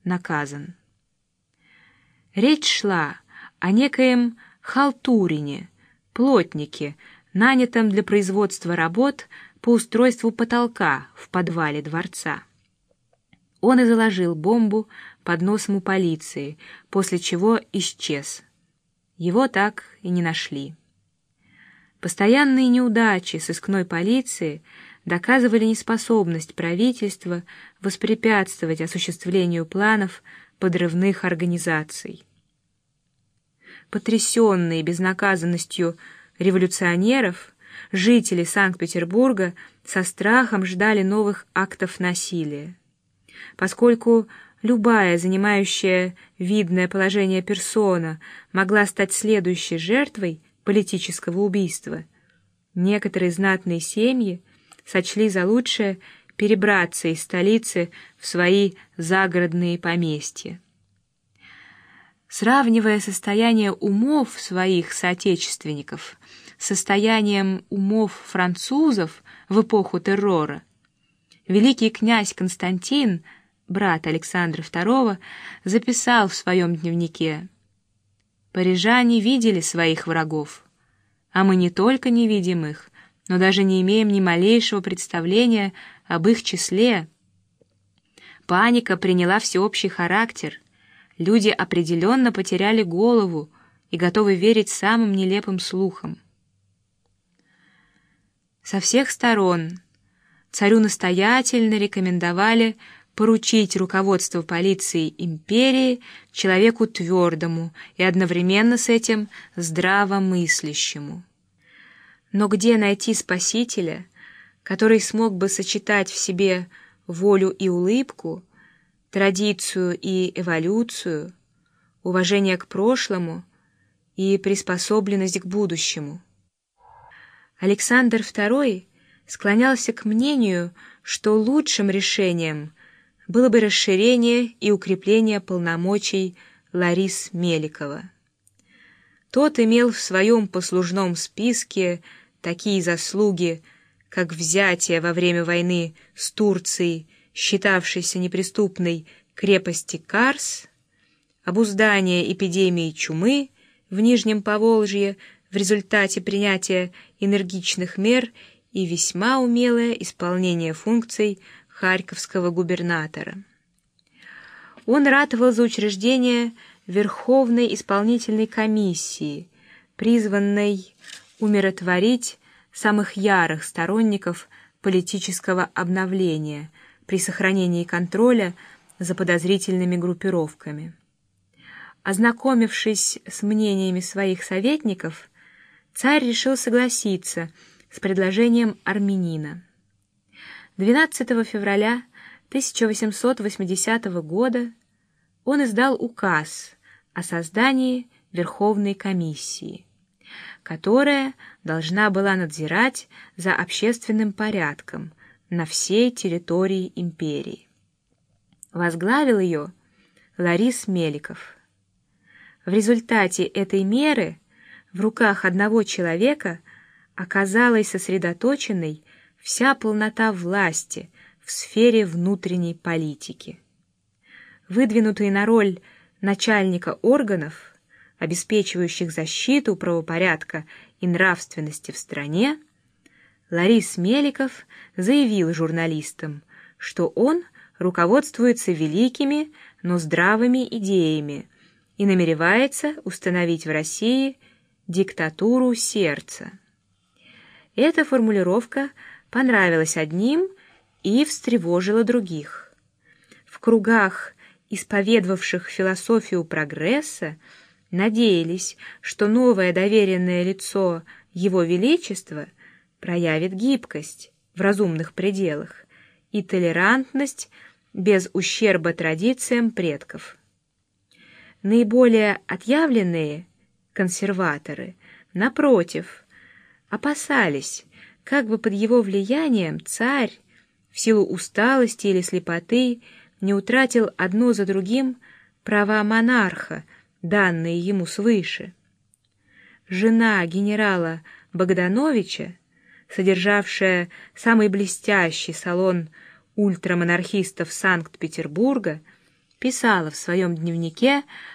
наказан. Речь шла о некоем халтурине, плотнике, нанятом для производства работ по устройству потолка в подвале дворца. Он и заложил бомбу под носом у полиции, после чего исчез. Его так и не нашли. Постоянные неудачи сыскной полиции доказывали неспособность правительства воспрепятствовать осуществлению планов подрывных организаций. Потрясенные безнаказанностью революционеров, жители Санкт-Петербурга со страхом ждали новых актов насилия. Поскольку любая занимающая видное положение персона могла стать следующей жертвой политического убийства, некоторые знатные семьи сочли за лучшее перебраться из столицы в свои загородные поместья. Сравнивая состояние умов своих соотечественников с состоянием умов французов в эпоху террора, великий князь Константин, брат Александра II, записал в своем дневнике: «Парижане видели своих врагов, а мы не только не видим их, но даже не имеем ни малейшего представления об их числе. Паника приняла всеобщий характер, люди определенно потеряли голову и готовы верить самым нелепым слухам». Со всех сторон царю настоятельно рекомендовали поручить руководство полицией империи человеку твердому и одновременно с этим здравомыслящему. Но где найти спасителя, который смог бы сочетать в себе волю и улыбку, традицию и эволюцию, уважение к прошлому и приспособленность к будущему? Александр II склонялся к мнению, что лучшим решением было бы расширение и укрепление полномочий Ларис Меликова. Тот имел в своем послужном списке такие заслуги, как взятие во время войны с Турцией, считавшейся неприступной, крепости Карс, обуздание эпидемии чумы в Нижнем Поволжье в результате принятия энергичных мер и весьма умелое исполнение функций харьковского губернатора. Он ратовал за учреждение Верховной исполнительной комиссии, призванной умиротворить самых ярых сторонников политического обновления при сохранении контроля за подозрительными группировками. Ознакомившись с мнениями своих советников, царь решил согласиться с предложением армянина. 12 февраля 1880 года он издал указ о создании Верховной комиссии, которая должна была надзирать за общественным порядком на всей территории империи. Возглавил ее Ларис Меликов. В результате этой меры в руках одного человека оказалась сосредоточенной вся полнота власти в сфере внутренней политики. Выдвинутый на роль начальника органов, обеспечивающих защиту правопорядка и нравственности в стране, Ларис Меликов заявил журналистам, что он руководствуется великими, но здравыми идеями и намеревается установить в России диктатуру сердца. Эта формулировка понравилась одним и встревожила других. В кругах, исповедовавших философию прогресса, надеялись, что новое доверенное лицо Его Величества проявит гибкость в разумных пределах и толерантность без ущерба традициям предков. Наиболее отъявленные консерваторы, напротив, опасались, как бы под его влиянием царь в силу усталости или слепоты не утратил одно за другим права монарха, данные ему свыше. Жена генерала Богдановича, содержавшая самый блестящий салон ультрамонархистов Санкт-Петербурга, писала в своем дневнике,